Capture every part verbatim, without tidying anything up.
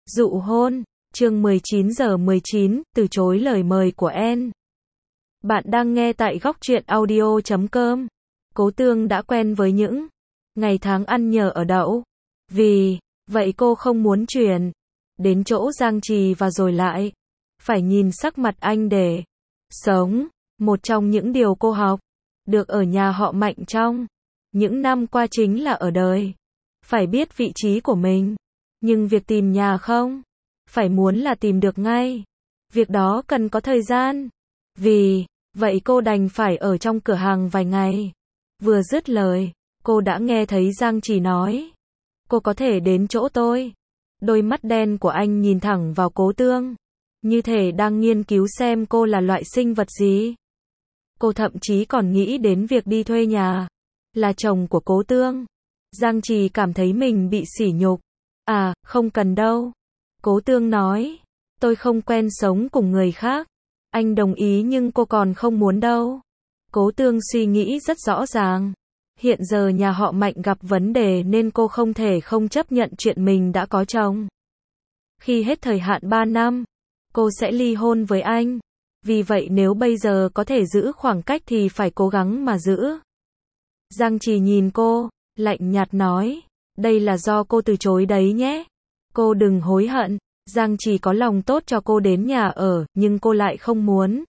Dụ hôn, chương mười chín giờ mười chín, từ chối lời mời của En. Bạn đang nghe tại góc truyện audio chấm com. Cố Tương đã quen với những ngày tháng ăn nhờ ở đậu. Vì vậy cô không muốn chuyển đến chỗ Giang Trì và rồi lại phải nhìn sắc mặt anh để sống. Một trong những điều cô học được ở nhà họ Mạnh trong những năm qua chính là ở đời phải biết vị trí của mình. Nhưng việc tìm nhà không phải muốn là tìm được ngay. Việc đó cần có thời gian. Vì vậy cô đành phải ở trong cửa hàng vài ngày. Vừa dứt lời, cô đã nghe thấy Giang Trì nói: "Cô có thể đến chỗ tôi." Đôi mắt đen của anh nhìn thẳng vào Cố Tương, như thể đang nghiên cứu xem cô là loại sinh vật gì. Cô thậm chí còn nghĩ đến việc đi thuê nhà. Là chồng của Cố Tương. Giang Trì cảm thấy mình bị sỉ nhục. "À, không cần đâu." Cố Tương nói. "Tôi không quen sống cùng người khác." Anh đồng ý nhưng cô còn không muốn đâu. Cố Tương suy nghĩ rất rõ ràng. Hiện giờ nhà họ Mạnh gặp vấn đề nên cô không thể không chấp nhận chuyện mình đã có chồng. Khi hết thời hạn ba năm, cô sẽ ly hôn với anh. Vì vậy nếu bây giờ có thể giữ khoảng cách thì phải cố gắng mà giữ. Giang Trì nhìn cô, lạnh nhạt nói: "Đây là do cô từ chối đấy nhé. Cô đừng hối hận." Giang Trì có lòng tốt cho cô đến nhà ở, nhưng cô lại không muốn.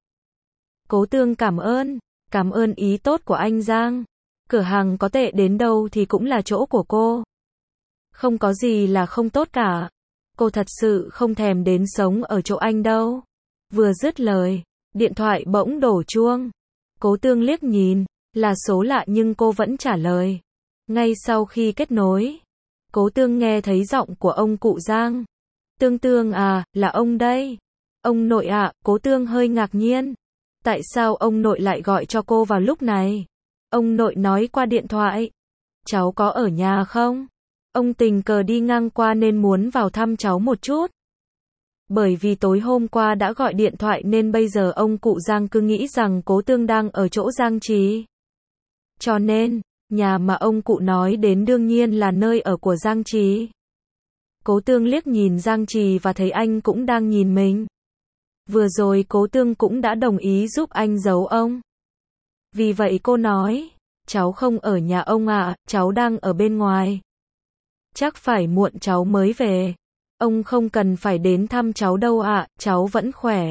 Cố Tương cảm ơn, cảm ơn ý tốt của anh Giang. Cửa hàng có tệ đến đâu thì cũng là chỗ của cô. Không có gì là không tốt cả. Cô thật sự không thèm đến sống ở chỗ anh đâu. Vừa dứt lời, điện thoại bỗng đổ chuông. Cố Tương liếc nhìn, là số lạ nhưng cô vẫn trả lời. Ngay sau khi kết nối, Cố Tương nghe thấy giọng của ông cụ Giang. "Tương Tương à, là ông đây." "Ông nội ạ." À, Cố Tương hơi ngạc nhiên. Tại sao ông nội lại gọi cho cô vào lúc này? Ông nội nói qua điện thoại: "Cháu có ở nhà không? Ông tình cờ đi ngang qua nên muốn vào thăm cháu một chút." Bởi vì tối hôm qua đã gọi điện thoại nên bây giờ ông cụ Giang cứ nghĩ rằng Cố Tương đang ở chỗ Giang Trì. Cho nên, nhà mà ông cụ nói đến đương nhiên là nơi ở của Giang Trì. Cố Tương liếc nhìn Giang Trì và thấy anh cũng đang nhìn mình. Vừa rồi Cố Tương cũng đã đồng ý giúp anh giấu ông. Vì vậy cô nói: "Cháu không ở nhà ông ạ, cháu đang ở bên ngoài. Chắc phải muộn cháu mới về." "Ông không cần phải đến thăm cháu đâu ạ, cháu vẫn khỏe."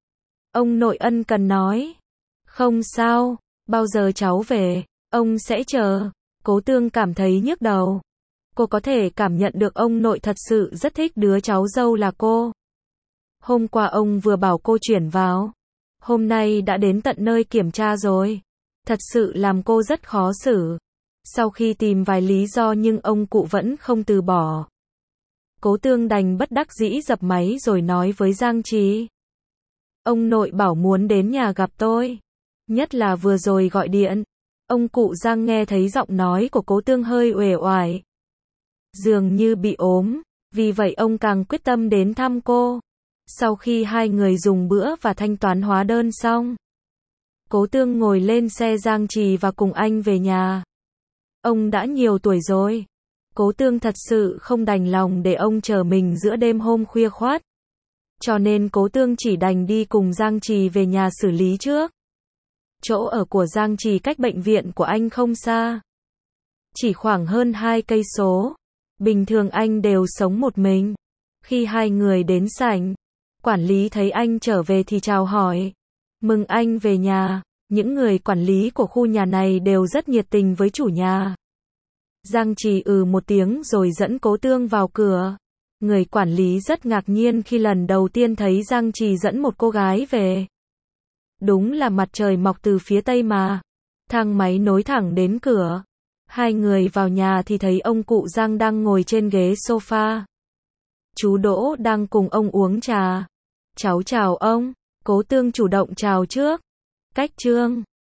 Ông nội ân cần nói. "Không sao, bao giờ cháu về, ông sẽ chờ." Cố Tương cảm thấy nhức đầu. Cô có thể cảm nhận được ông nội thật sự rất thích đứa cháu dâu là cô. Hôm qua ông vừa bảo cô chuyển vào. Hôm nay đã đến tận nơi kiểm tra rồi. Thật sự làm cô rất khó xử. Sau khi tìm vài lý do nhưng ông cụ vẫn không từ bỏ. Cố Tương đành bất đắc dĩ dập máy rồi nói với Giang Trì: "Ông nội bảo muốn đến nhà gặp tôi. Nhất là vừa rồi gọi điện." Ông cụ Giang nghe thấy giọng nói của Cố Tương hơi uể oải. Dường như bị ốm, vì vậy ông càng quyết tâm đến thăm cô. Sau khi hai người dùng bữa và thanh toán hóa đơn xong, Cố Tương ngồi lên xe Giang Trì và cùng anh về nhà. Ông đã nhiều tuổi rồi. Cố Tương thật sự không đành lòng để ông chờ mình giữa đêm hôm khuya khoắt. Cho nên Cố Tương chỉ đành đi cùng Giang Trì về nhà xử lý trước. Chỗ ở của Giang Trì cách bệnh viện của anh không xa. Chỉ khoảng hơn hai cây số. Bình thường anh đều sống một mình. Khi hai người đến sảnh, quản lý thấy anh trở về thì chào hỏi: "Mừng anh về nhà." Những người quản lý của khu nhà này đều rất nhiệt tình với chủ nhà. Giang Trì ừ một tiếng rồi dẫn Cố Tương vào cửa. Người quản lý rất ngạc nhiên khi lần đầu tiên thấy Giang Trì dẫn một cô gái về. Đúng là mặt trời mọc từ phía tây mà. Thang máy nối thẳng đến cửa. Hai người vào nhà thì thấy ông cụ Giang đang ngồi trên ghế sofa. Chú Đỗ đang cùng ông uống trà. "Cháu chào ông." Cố Tương chủ động chào trước. "Cách trương."